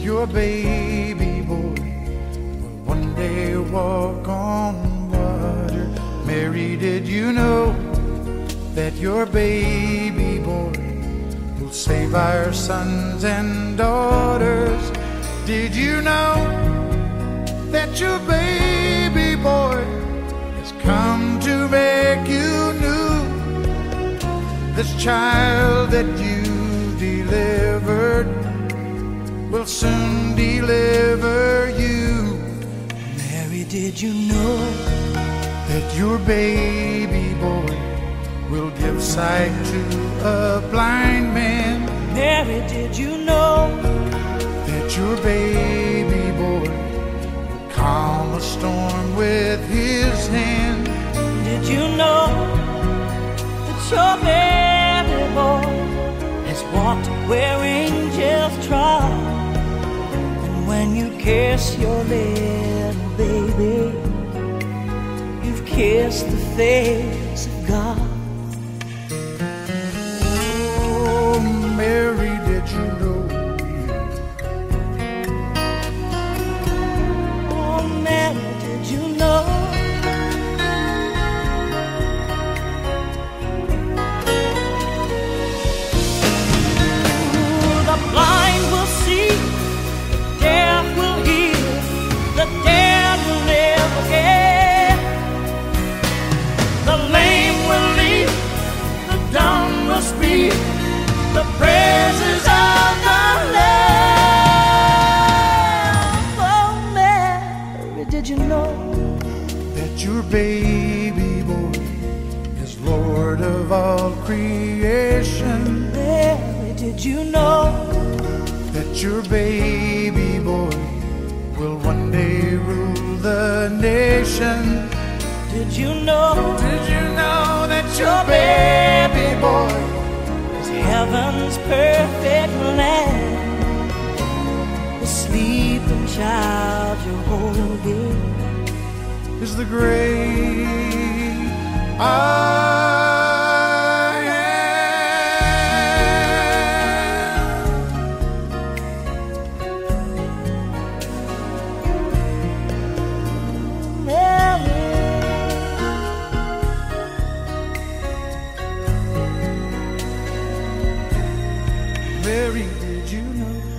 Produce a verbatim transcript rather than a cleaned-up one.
your baby boy will one day walk on water. Mary, did you know that your baby boy will save our sons and daughters? Did you know that your baby boy has come to make you new? This child that you delivered will soon deliver you. Mary, did you know that your baby boy will give sight to a blind man? Mary, did you know that your baby boy will calm a storm with his hand? Did you know that your baby boy has walked where angels trod? And when you kiss your little baby, you've kissed the face of God. Oh, Mary, did you know? Oh, Mary, did you know? Ooh, the blind will see, the deaf will hear, the dead will live again. The lame will leap, the dumb will speak, the praises of the Lamb. Oh, Mary, did you know that your baby boy is Lord of all creation? Mary, did you know that your baby boy will one day rule the nation? Did you know Did you know that your baby boy is heaven's perfect land? The sleeping child you're holding is the great I am? Mary, Mary, did you know